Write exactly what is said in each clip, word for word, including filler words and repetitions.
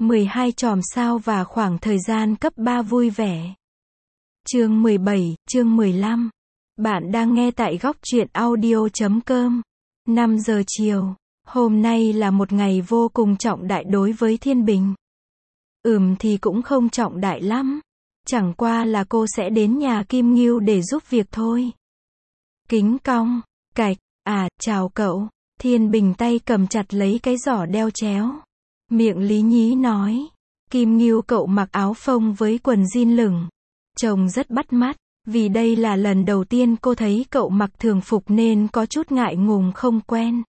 mười hai chòm sao và khoảng thời gian cấp ba vui vẻ. Chương mười bảy, chương mười lăm. Bạn đang nghe tại góc truyện audio chấm com. năm giờ chiều. Hôm nay là một ngày vô cùng trọng đại đối với Thiên Bình. Ừm thì cũng không trọng đại lắm. Chẳng qua là cô sẽ đến nhà Kim Ngưu để giúp việc thôi. Kính cong, cạch, à, chào cậu. Thiên Bình tay cầm chặt lấy cái giỏ đeo chéo. Miệng lý nhí nói. Kim Ngưu cậu mặc áo phông với quần jean lửng. Trông rất bắt mắt. Vì đây là lần đầu tiên cô thấy cậu mặc thường phục nên có chút ngại ngùng không quen.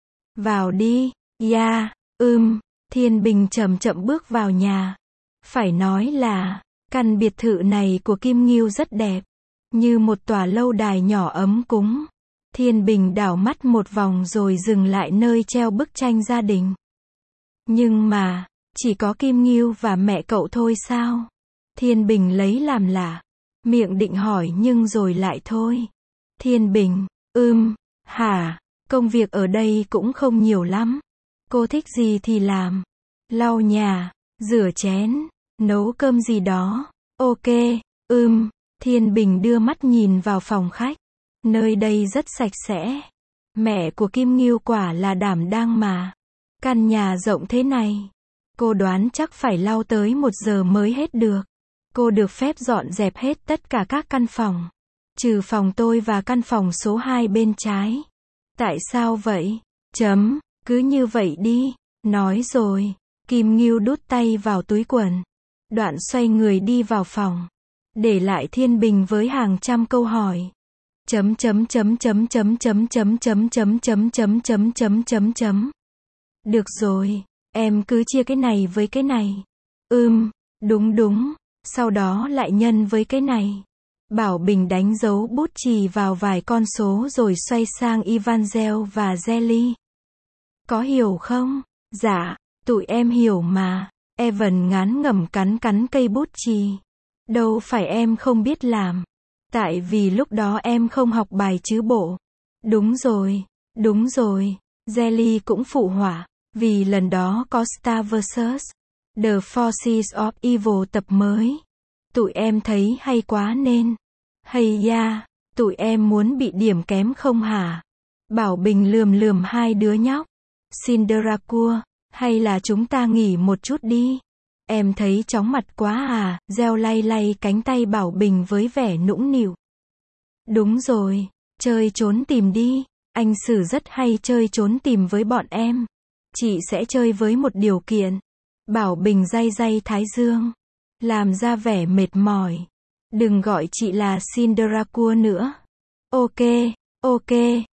Vào đi, ya, yeah, ưm, Thiên Bình chậm chậm bước vào nhà. Phải nói là, căn biệt thự này của Kim Ngưu rất đẹp. Như một tòa lâu đài nhỏ ấm cúng. Thiên Bình đảo mắt một vòng rồi dừng lại nơi treo bức tranh gia đình. Nhưng mà, chỉ có Kim Ngưu và mẹ cậu thôi sao? Thiên Bình lấy làm lạ. Miệng định hỏi nhưng rồi lại thôi. Thiên Bình, ưm, hả, công việc ở đây cũng không nhiều lắm. Cô thích gì thì làm. Lau nhà, rửa chén, nấu cơm gì đó. Ok, ưm, Thiên Bình đưa mắt nhìn vào phòng khách. Nơi đây rất sạch sẽ. Mẹ của Kim Ngưu quả là đảm đang mà. Căn nhà rộng thế này. Cô đoán chắc phải lau tới một giờ mới hết được. Cô được phép dọn dẹp hết tất cả các căn phòng. Trừ phòng tôi và căn phòng số hai bên trái. Tại sao vậy? Chấm, cứ như vậy đi. Nói rồi. Kim Ngưu đút tay vào túi quần. Đoạn xoay người đi vào phòng. Để lại Thiên Bình với hàng trăm câu hỏi. Chấm chấm chấm chấm chấm chấm chấm chấm chấm chấm chấm chấm chấm chấm chấm. Được rồi, em cứ chia cái này với cái này. Ừm, đúng đúng, sau đó lại nhân với cái này. Bảo Bình đánh dấu bút chì vào vài con số rồi xoay sang Evangel và Jelly. Có hiểu không? Dạ, tụi em hiểu mà. Evan ngán ngẩm cắn cắn cây bút chì. Đâu phải em không biết làm. Tại vì lúc đó em không học bài chứ bộ. Đúng rồi, đúng rồi. Jelly cũng phụ họa. Vì lần đó có Star versus. The Forces of Evil tập mới. Tụi em thấy hay quá nên. Hay da, tụi em muốn bị điểm kém không hả? Bảo Bình lườm lườm hai đứa nhóc. Cinderacua, hay là chúng ta nghỉ một chút đi? Em thấy chóng mặt quá à, Gieo lay lay cánh tay Bảo Bình với vẻ nũng nịu. Đúng rồi, chơi trốn tìm đi, anh Sử rất hay chơi trốn tìm với bọn em. Chị sẽ chơi với một điều kiện. Bảo Bình day day thái dương. Làm ra vẻ mệt mỏi. Đừng gọi chị là Cinderacua nữa. Ok, ok,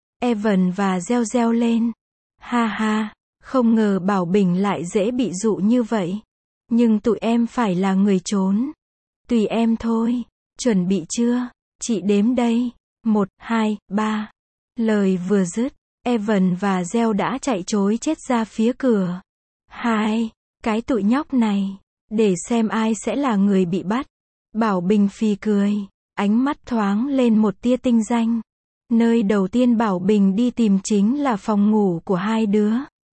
Evan và Gieo reo lên. Ha ha, không ngờ Bảo Bình lại dễ bị dụ như vậy. Nhưng tụi em phải là người trốn. Tùy em thôi. Chuẩn bị chưa? Chị đếm đây. Một, hai, ba. Lời vừa dứt, Evan và Gieo đã chạy trối chết ra phía cửa. Hai, cái tụi nhóc này. Để xem ai sẽ là người bị bắt. Bảo Bình phì cười. Ánh mắt thoáng lên một tia tinh danh. Nơi đầu tiên Bảo Bình đi tìm chính là phòng ngủ của hai đứa.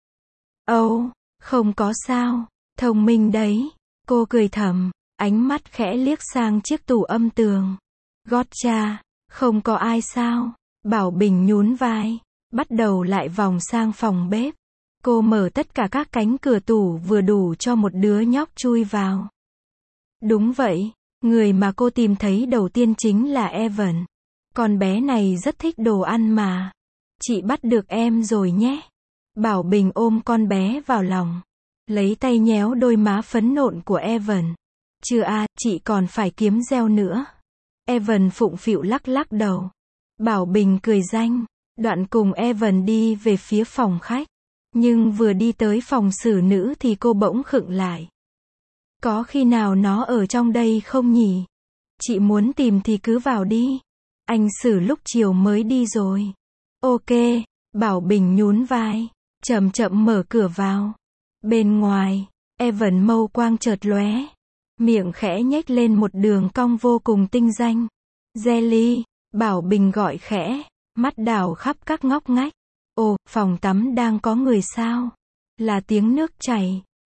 Âu, oh, không có sao. Thông minh đấy. Cô cười thầm, ánh mắt khẽ liếc sang chiếc tủ âm tường. Gotcha, không có ai sao? Bảo Bình nhún vai, bắt đầu lại vòng sang phòng bếp. Cô mở tất cả các cánh cửa tủ vừa đủ cho một đứa nhóc chui vào. Đúng vậy, người mà cô tìm thấy đầu tiên chính là Evan. Con bé này rất thích đồ ăn mà. Chị bắt được em rồi nhé. Bảo Bình ôm con bé vào lòng. Lấy tay nhéo đôi má phấn nộn của Evan. Chưa à, chị còn phải kiếm Gieo nữa. Evan phụng phịu lắc lắc đầu. Bảo Bình cười danh. Đoạn cùng Evan đi về phía phòng khách. Nhưng vừa đi tới phòng xử nữ thì cô bỗng khựng lại. Có khi nào nó ở trong đây không nhỉ? Chị muốn tìm thì cứ vào đi. Anh Sử lúc chiều mới đi rồi. Ok, Bảo Bình nhún vai. Chậm chậm mở cửa vào. Bên ngoài, Evan mâu quang chợt lóe. Miệng khẽ nhếch lên một đường cong vô cùng tinh danh. Jelly, Bảo Bình gọi khẽ. Mắt đảo khắp các ngóc ngách. Ồ, phòng tắm đang có người sao? Là tiếng nước chảy.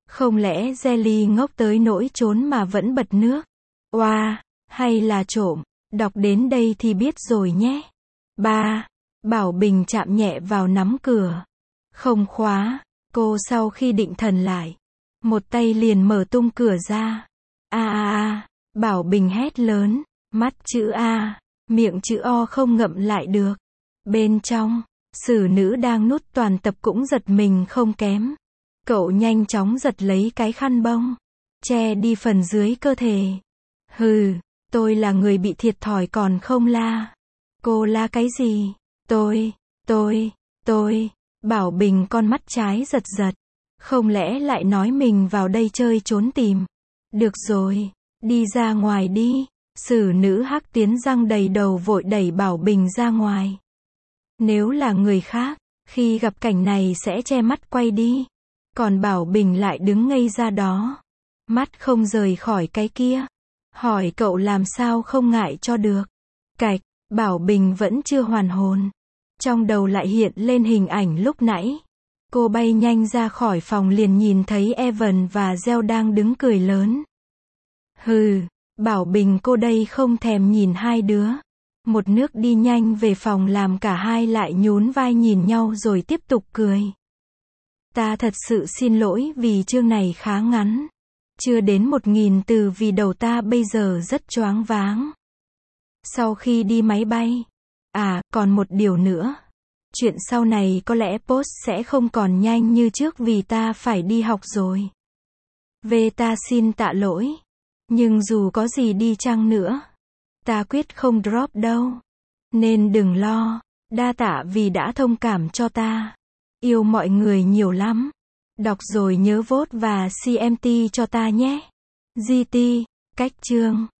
Không lẽ Jelly ngốc tới nỗi trốn mà vẫn bật nước? Oa, hay là trộm? Đọc đến đây thì biết rồi nhé. ba. Bảo Bình chạm nhẹ vào nắm cửa. Không khóa. Cô sau khi định thần lại, một tay liền mở tung cửa ra. A a a, Bảo Bình hét lớn, mắt chữ A, miệng chữ O không ngậm lại được. Bên trong, xử nữ đang nút toàn tập cũng giật mình không kém. Cậu nhanh chóng giật lấy cái khăn bông, che đi phần dưới cơ thể. Hừ, tôi là người bị thiệt thòi còn không la. Cô la cái gì? Tôi, tôi, tôi. Bảo Bình con mắt trái giật giật. Không lẽ lại nói mình vào đây chơi trốn tìm? Được rồi, đi ra ngoài đi. Xử nữ hắc tiến răng đầy đầu vội đẩy Bảo Bình ra ngoài. Nếu là người khác, khi gặp cảnh này sẽ che mắt quay đi. Còn Bảo Bình lại đứng ngây ra đó. Mắt không rời khỏi cái kia. Hỏi cậu làm sao không ngại cho được. Cạch, Bảo Bình vẫn chưa hoàn hồn. Trong đầu lại hiện lên hình ảnh lúc nãy. Cô bay nhanh ra khỏi phòng liền nhìn thấy Evan và Gieo đang đứng cười lớn. Hừ, Bảo Bình cô đây không thèm nhìn hai đứa. Một nước đi nhanh về phòng làm cả hai lại nhún vai nhìn nhau rồi tiếp tục cười. Ta thật sự xin lỗi vì chương này khá ngắn. Chưa đến một nghìn từ vì đầu ta bây giờ rất choáng váng. Sau khi đi máy bay. À, còn một điều nữa. Chuyện sau này có lẽ post sẽ không còn nhanh như trước vì ta phải đi học rồi. Về ta xin tạ lỗi. Nhưng dù có gì đi chăng nữa, ta quyết không drop đâu. Nên đừng lo. Đa tạ vì đã thông cảm cho ta. Yêu mọi người nhiều lắm. Đọc rồi nhớ vote và xê em tê cho ta nhé. giê tê, cách chương.